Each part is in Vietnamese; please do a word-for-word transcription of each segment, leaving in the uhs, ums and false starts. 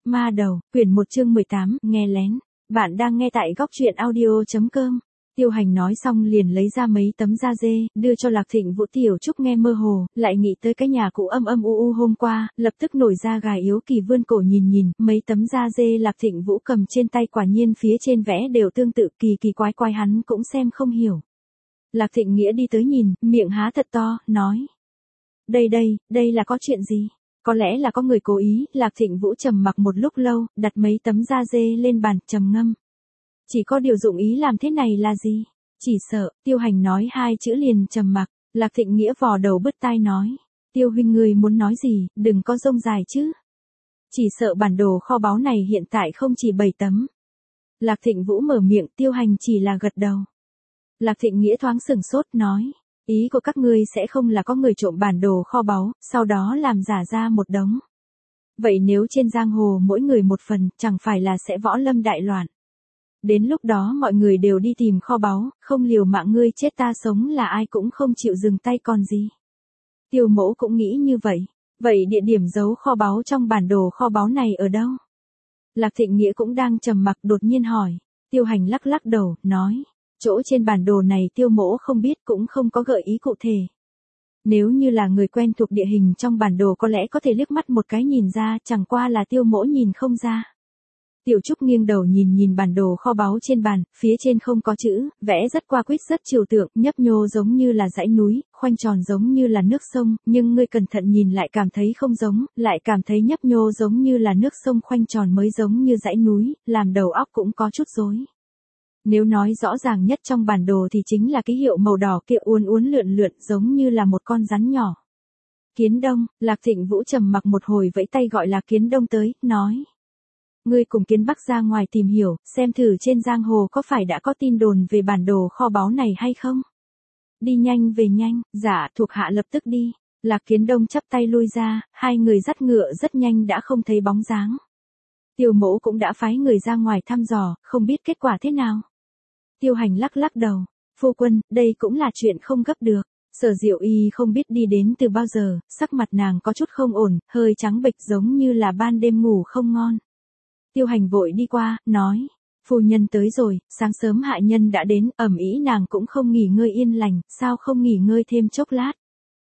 Ma đầu, quyển một chương mười tám, nghe lén. Bạn đang nghe tại góc truyện audio chấm com. Tiêu Hành nói xong liền lấy ra mấy tấm da dê, đưa cho Lạc Thịnh Vũ. Tiểu Trúc nghe mơ hồ, lại nghĩ tới cái nhà cũ âm âm u u hôm qua, lập tức nổi ra gà yếu kỳ vươn cổ nhìn nhìn, mấy tấm da dê Lạc Thịnh Vũ cầm trên tay quả nhiên phía trên vẽ đều tương tự, kỳ kỳ quái quái hắn cũng xem không hiểu. Lạc Thịnh Nghĩa đi tới nhìn, miệng há thật to, nói. Đây đây, đây là có chuyện gì? Có lẽ là có người cố ý. Lạc Thịnh Vũ trầm mặc một lúc lâu, đặt mấy tấm da dê lên bàn, trầm ngâm. Chỉ có điều dụng ý làm thế này là gì? Chỉ sợ. Tiêu Hành nói hai chữ liền trầm mặc. Lạc Thịnh Nghĩa vò đầu bứt tai nói. Tiêu huynh người muốn nói gì, đừng có rông dài chứ. Chỉ sợ bản đồ kho báu này hiện tại không chỉ bảy tấm. Lạc Thịnh Vũ mở miệng, Tiêu Hành chỉ là gật đầu. Lạc Thịnh Nghĩa thoáng sừng sốt, nói. Ý của các ngươi sẽ không là có người trộm bản đồ kho báu, sau đó làm giả ra một đống. Vậy nếu trên giang hồ mỗi người một phần, chẳng phải là sẽ võ lâm đại loạn. Đến lúc đó mọi người đều đi tìm kho báu, không liều mạng ngươi chết ta sống là ai cũng không chịu dừng tay còn gì. Tiêu Mỗ cũng nghĩ như vậy. Vậy địa điểm giấu kho báu trong bản đồ kho báu này ở đâu? Lạc Thịnh Nghĩa cũng đang trầm mặc đột nhiên hỏi. Tiêu Hành lắc lắc đầu, nói. Chỗ trên bản đồ này Tiêu Mỗ không biết, cũng không có gợi ý cụ thể. Nếu như là người quen thuộc địa hình trong bản đồ có lẽ có thể liếc mắt một cái nhìn ra, chẳng qua là Tiêu Mỗ nhìn không ra. Tiểu Trúc nghiêng đầu nhìn nhìn bản đồ kho báu trên bàn, phía trên không có chữ, vẽ rất qua quýt rất trừu tượng, nhấp nhô giống như là dãy núi, khoanh tròn giống như là nước sông, nhưng ngươi cẩn thận nhìn lại cảm thấy không giống, lại cảm thấy nhấp nhô giống như là nước sông, khoanh tròn mới giống như dãy núi, làm đầu óc cũng có chút rối. Nếu nói rõ ràng nhất trong bản đồ thì chính là ký hiệu màu đỏ kia uốn uốn lượn lượn giống như là một con rắn nhỏ. Kiến Đông. Lạc Thịnh Vũ trầm mặc một hồi vẫy tay gọi là Kiến Đông tới, nói. Ngươi cùng Kiến Bắc ra ngoài tìm hiểu, xem thử trên giang hồ có phải đã có tin đồn về bản đồ kho báu này hay không? Đi nhanh về nhanh, dạ thuộc hạ lập tức đi. Lạc Kiến Đông chắp tay lui ra, hai người dắt ngựa rất nhanh đã không thấy bóng dáng. Tiêu Mỗ cũng đã phái người ra ngoài thăm dò, không biết kết quả thế nào. Tiêu Hành lắc lắc đầu. Phu quân, đây cũng là chuyện không gấp được. Sở Diệu Y không biết đi đến từ bao giờ, sắc mặt nàng có chút không ổn, hơi trắng bệch giống như là ban đêm ngủ không ngon. Tiêu Hành vội đi qua, nói. Phu nhân tới rồi, sáng sớm hạ nhân đã đến, ẩm ý nàng cũng không nghỉ ngơi yên lành, sao không nghỉ ngơi thêm chốc lát.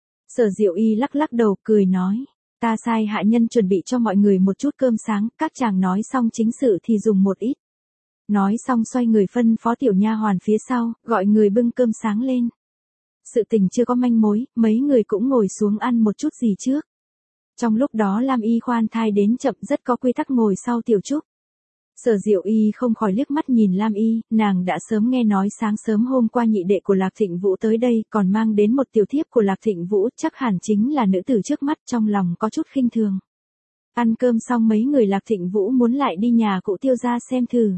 Sở Diệu Y lắc lắc đầu, cười nói. Ta sai hạ nhân chuẩn bị cho mọi người một chút cơm sáng, các chàng nói xong chính sự thì dùng một ít. Nói xong xoay người phân phó tiểu nha hoàn phía sau, gọi người bưng cơm sáng lên. Sự tình chưa có manh mối, mấy người cũng ngồi xuống ăn một chút gì trước. Trong lúc đó Lam Y khoan thai đến chậm rất có quy tắc ngồi sau Tiểu Trúc. Sở Diệu Y không khỏi liếc mắt nhìn Lam Y, nàng đã sớm nghe nói sáng sớm hôm qua nhị đệ của Lạc Thịnh Vũ tới đây, còn mang đến một tiểu thiếp của Lạc Thịnh Vũ, chắc hẳn chính là nữ tử trước mắt, trong lòng có chút khinh thường. Ăn cơm xong mấy người Lạc Thịnh Vũ muốn lại đi nhà cụ Tiêu gia xem thử.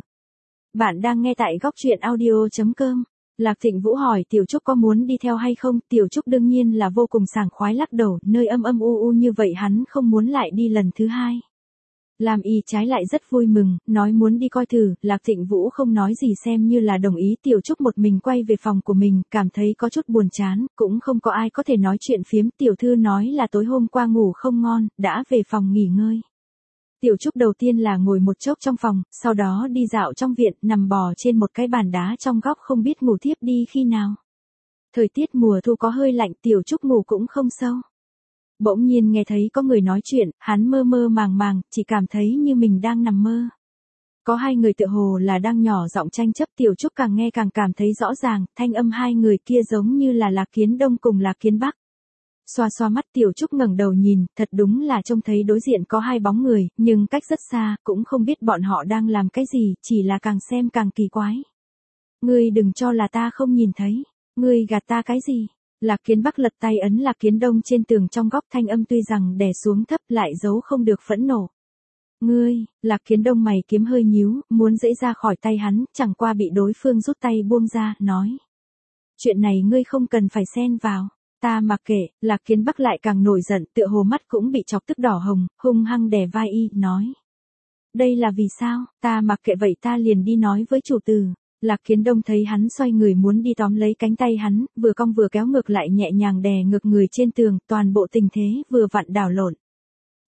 Bạn đang nghe tại góc truyện audio chấm com. Lạc Thịnh Vũ hỏi Tiểu Trúc có muốn đi theo hay không, Tiểu Trúc đương nhiên là vô cùng sảng khoái lắc đầu, nơi âm âm u u như vậy hắn không muốn lại đi lần thứ hai. Lam Y trái lại rất vui mừng, nói muốn đi coi thử, Lạc Thịnh Vũ không nói gì xem như là đồng ý. Tiểu Trúc một mình quay về phòng của mình, cảm thấy có chút buồn chán, cũng không có ai có thể nói chuyện phiếm. Tiểu thư nói là tối hôm qua ngủ không ngon, đã về phòng nghỉ ngơi. Tiểu Trúc đầu tiên là ngồi một chốc trong phòng, sau đó đi dạo trong viện, nằm bò trên một cái bàn đá trong góc không biết ngủ thiếp đi khi nào. Thời tiết mùa thu có hơi lạnh, Tiểu Trúc ngủ cũng không sâu. Bỗng nhiên nghe thấy có người nói chuyện, hắn mơ mơ màng màng, chỉ cảm thấy như mình đang nằm mơ. Có hai người tựa hồ là đang nhỏ giọng tranh chấp, Tiểu Trúc càng nghe càng cảm thấy rõ ràng, thanh âm hai người kia giống như là Lạc Kiến Đông cùng Lạc Kiến Bắc. Xoa xoa mắt Tiểu Trúc ngẩng đầu nhìn, thật đúng là trông thấy đối diện có hai bóng người, nhưng cách rất xa, cũng không biết bọn họ đang làm cái gì, chỉ là càng xem càng kỳ quái. Ngươi đừng cho là ta không nhìn thấy, ngươi gạt ta cái gì? Lạc Kiến Bắc lật tay ấn Lạc Kiến Đông trên tường trong góc, thanh âm tuy rằng đè xuống thấp lại giấu không được phẫn nộ. Ngươi, Lạc Kiến Đông mày kiếm hơi nhíu, muốn dễ ra khỏi tay hắn, chẳng qua bị đối phương rút tay buông ra, nói. Chuyện này ngươi không cần phải xen vào. Ta mặc kệ. Lạc Kiến Bắc lại càng nổi giận, tựa hồ mắt cũng bị chọc tức đỏ hồng, hung hăng đè vai y, nói. Đây là vì sao, ta mặc kệ vậy ta liền đi nói với chủ tử. Lạc Kiến Đông thấy hắn xoay người muốn đi tóm lấy cánh tay hắn, vừa cong vừa kéo ngược lại nhẹ nhàng đè ngược người trên tường, toàn bộ tình thế vừa vặn đảo lộn.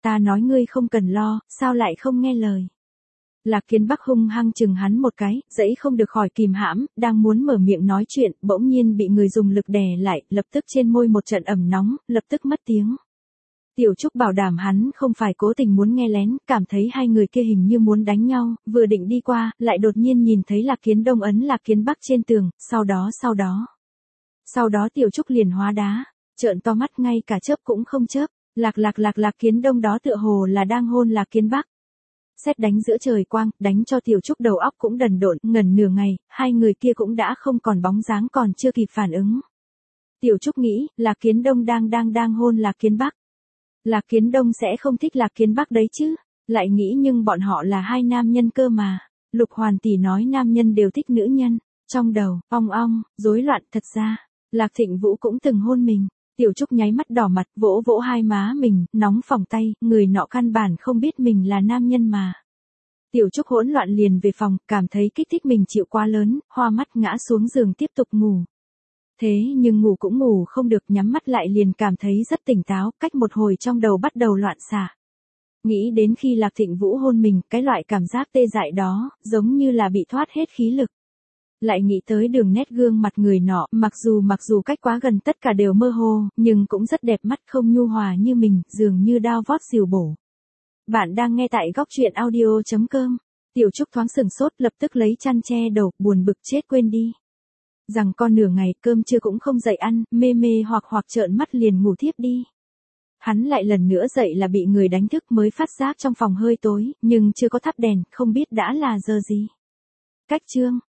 Ta nói ngươi không cần lo, sao lại không nghe lời. Lạc Kiến Bắc hung hăng chừng hắn một cái, dẫy không được khỏi kìm hãm, đang muốn mở miệng nói chuyện, bỗng nhiên bị người dùng lực đè lại, lập tức trên môi một trận ẩm nóng, lập tức mất tiếng. Tiểu Trúc bảo đảm hắn không phải cố tình muốn nghe lén, cảm thấy hai người kia hình như muốn đánh nhau, vừa định đi qua, lại đột nhiên nhìn thấy Lạc Kiến Đông ấn Lạc Kiến Bắc trên tường, sau đó sau đó. Sau đó Tiểu Trúc liền hóa đá, trợn to mắt ngay cả chớp cũng không chớp, lạc lạc lạc Lạc Kiến Đông đó tựa hồ là đang hôn Lạc Kiến Bắc. Sét đánh giữa trời quang, đánh cho Tiểu Trúc đầu óc cũng đần độn, ngần nửa ngày, hai người kia cũng đã không còn bóng dáng còn chưa kịp phản ứng. Tiểu Trúc nghĩ, Lạc Kiến Đông đang đang đang hôn Lạc Kiến Bắc. Lạc Kiến Đông sẽ không thích Lạc Kiến Bắc đấy chứ, lại nghĩ nhưng bọn họ là hai nam nhân cơ mà. Lục Hoàn tỷ nói nam nhân đều thích nữ nhân, trong đầu, ong ong, rối loạn thật ra. Lạc Thịnh Vũ cũng từng hôn mình. Tiểu Trúc nháy mắt đỏ mặt, vỗ vỗ hai má mình, nóng phỏng tay, người nọ căn bản không biết mình là nam nhân mà. Tiểu Trúc hỗn loạn liền về phòng, cảm thấy kích thích mình chịu quá lớn, hoa mắt ngã xuống giường tiếp tục ngủ. Thế nhưng ngủ cũng ngủ không được, nhắm mắt lại liền cảm thấy rất tỉnh táo, cách một hồi trong đầu bắt đầu loạn xạ. Nghĩ đến khi Lạc Thịnh Vũ hôn mình, cái loại cảm giác tê dại đó, giống như là bị thoát hết khí lực. Lại nghĩ tới đường nét gương mặt người nọ, mặc dù mặc dù cách quá gần tất cả đều mơ hồ, nhưng cũng rất đẹp mắt, không nhu hòa như mình, dường như đao vót dìu bổ. Bạn đang nghe tại góc truyện audio chấm com. Tiểu Trúc thoáng sừng sốt, lập tức lấy chăn che đầu, buồn bực chết quên đi. Rằng con nửa ngày cơm trưa cũng không dậy ăn, mê mê hoặc hoặc trợn mắt liền ngủ thiếp đi. Hắn lại lần nữa dậy là bị người đánh thức, mới phát giác trong phòng hơi tối, nhưng chưa có thắp đèn, không biết đã là giờ gì. Cách chương